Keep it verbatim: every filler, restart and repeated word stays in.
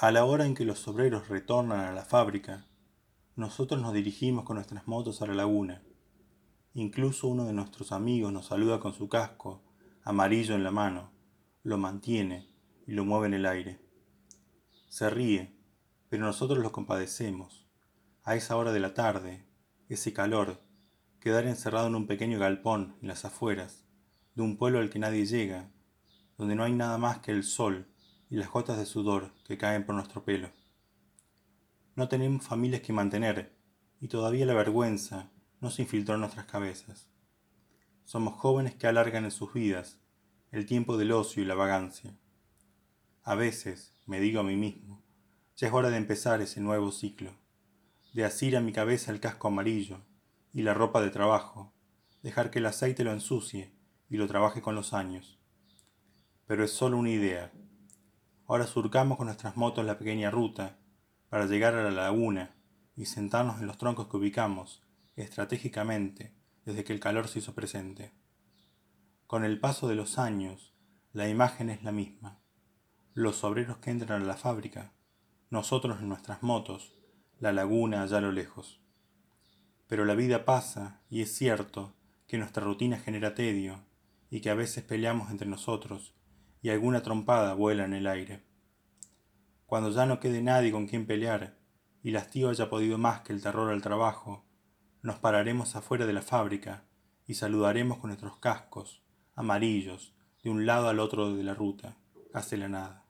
A la hora en que los obreros retornan a la fábrica, nosotros nos dirigimos con nuestras motos a la laguna. Incluso uno de nuestros amigos nos saluda con su casco, amarillo en la mano, lo mantiene y lo mueve en el aire. Se ríe, pero nosotros lo compadecemos. A esa hora de la tarde, ese calor, quedar encerrado en un pequeño galpón en las afueras, de un pueblo al que nadie llega, donde no hay nada más que el sol y las gotas de sudor que caen por nuestro pelo. No tenemos familias que mantener, y todavía la vergüenza no se infiltró en nuestras cabezas. Somos jóvenes que alargan en sus vidas el tiempo del ocio y la vagancia. A veces, me digo a mí mismo, ya es hora de empezar ese nuevo ciclo, de asir a mi cabeza el casco amarillo y la ropa de trabajo, dejar que el aceite lo ensucie y lo trabaje con los años. Pero es solo una idea. Ahora surcamos con nuestras motos la pequeña ruta para llegar a la laguna y sentarnos en los troncos que ubicamos estratégicamente desde que el calor se hizo presente. Con el paso de los años, la imagen es la misma. Los obreros que entran a la fábrica, nosotros en nuestras motos, la laguna allá a lo lejos. Pero la vida pasa y es cierto que nuestra rutina genera tedio y que a veces peleamos entre nosotros y alguna trompada vuela en el aire. Cuando ya no quede nadie con quien pelear y el hastío haya podido más que el terror al trabajo, nos pararemos afuera de la fábrica y saludaremos con nuestros cascos, amarillos, de un lado al otro de la ruta, hacia la nada.